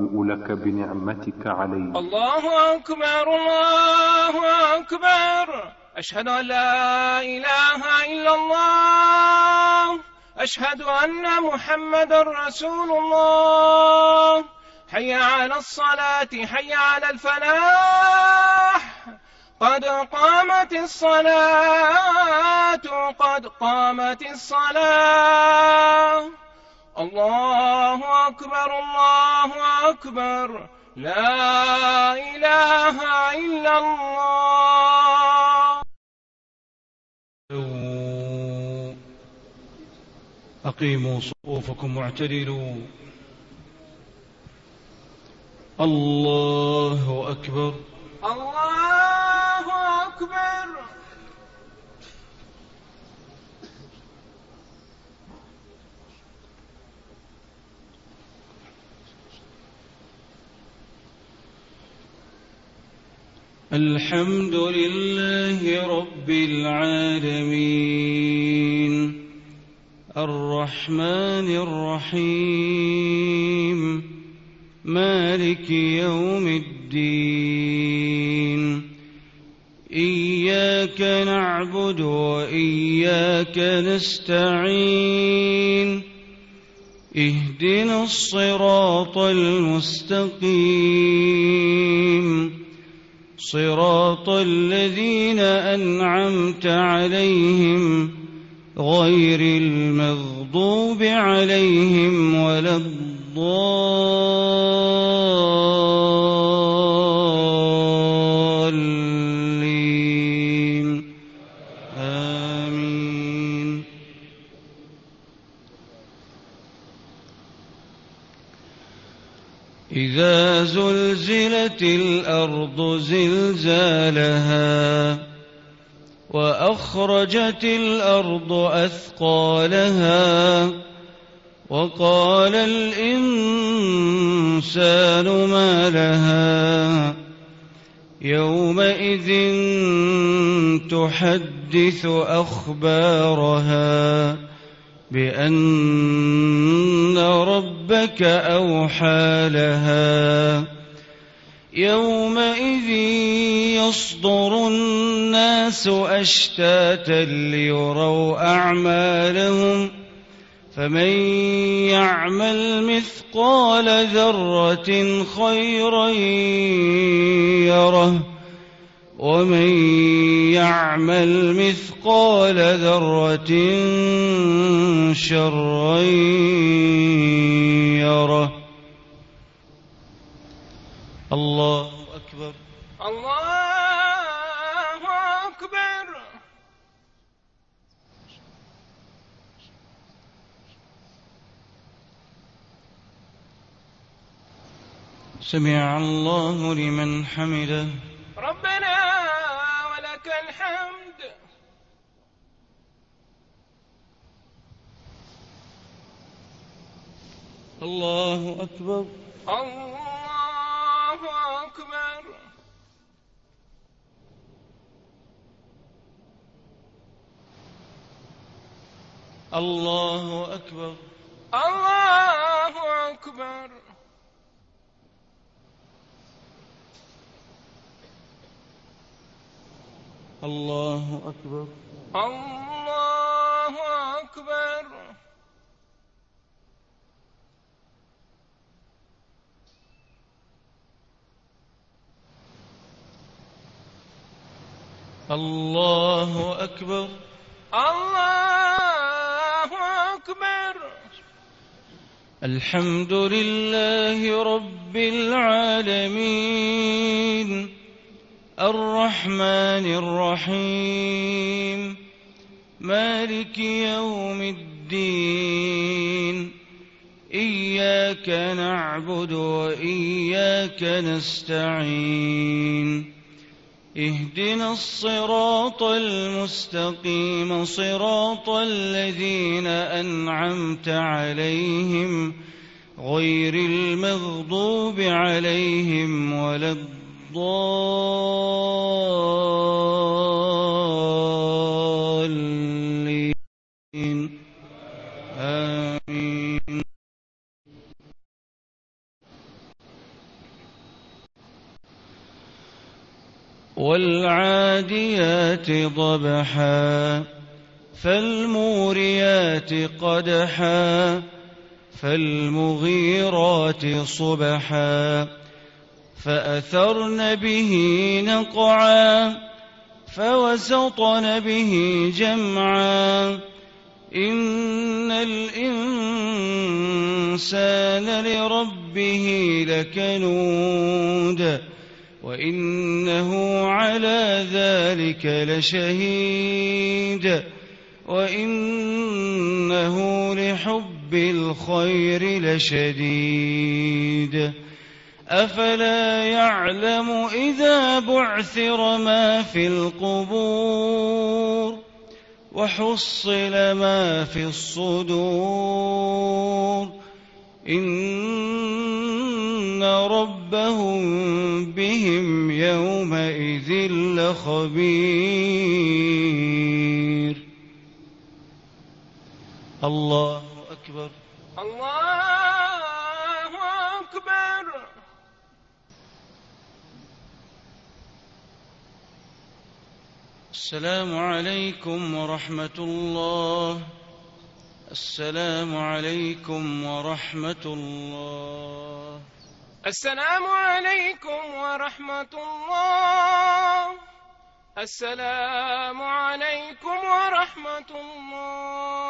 أبوء لك بنعمتك علي. الله أكبر الله أكبر. أشهد أن لا إله إلا الله. أشهد أن محمدا رسول الله. حي على الصلاة حي على الفلاح. قد قامت الصلاة قد قامت الصلاة. الله أكبر الله أكبر. لا إله إلا الله. أقيموا صفوفكم واعتدلوا. الله أكبر الله أكبر. الحمد لله رب العالمين الرحمن الرحيم مالك يوم الدين. إياك نعبد وإياك نستعين. اهدنا الصراط المستقيم صراط الذين أنعمت عليهم غير المغضوب عليهم ولا الضالين. آمين. إذا زلزلت الأرض زلزالها وأخرجت الأرض أثقالها وقال الإنسان ما لها يومئذ تحدث أخبارها بأن ربك أوحى لها. يومئذ يصدر الناس أشتاتا ليروا أعمالهم فمن يعمل مثقال ذرة خيرا يره ومن يعمل مثقال ذرة شرا يره. الله أكبر الله أكبر. سمع الله لمن حمده. ربنا ولك الحمد. الله أكبر الله أكبر. الله أكبر الله أكبر. الله أكبر الله أكبر. الله أكبر الله أكبر. الحمد لله رب العالمين الرحمن الرحيم مالك يوم الدين. إياك نعبد وإياك نستعين. اهدنا الصراط المستقيم صراط الذين أنعمت عليهم غير المغضوب عليهم ولا الضالين. آمين. والعاديات ضبحا فالموريات قدحا فالمغيرات صبحا فأثرن به نقعا فوسطن به جمعا إن الإنسان لربه لكنود وإنه على ذلك لشهيد وإنه لحب الخير لشديد أفلا يعلم إذا بعثر ما في القبور وحصل ما في الصدور إن ربهم بهم يومئذ لخبير. الله أكبر. الله أكبر. السلام عليكم ورحمة الله. السلام عليكم ورحمة الله. السلام عليكم ورحمة الله. السلام عليكم ورحمة الله.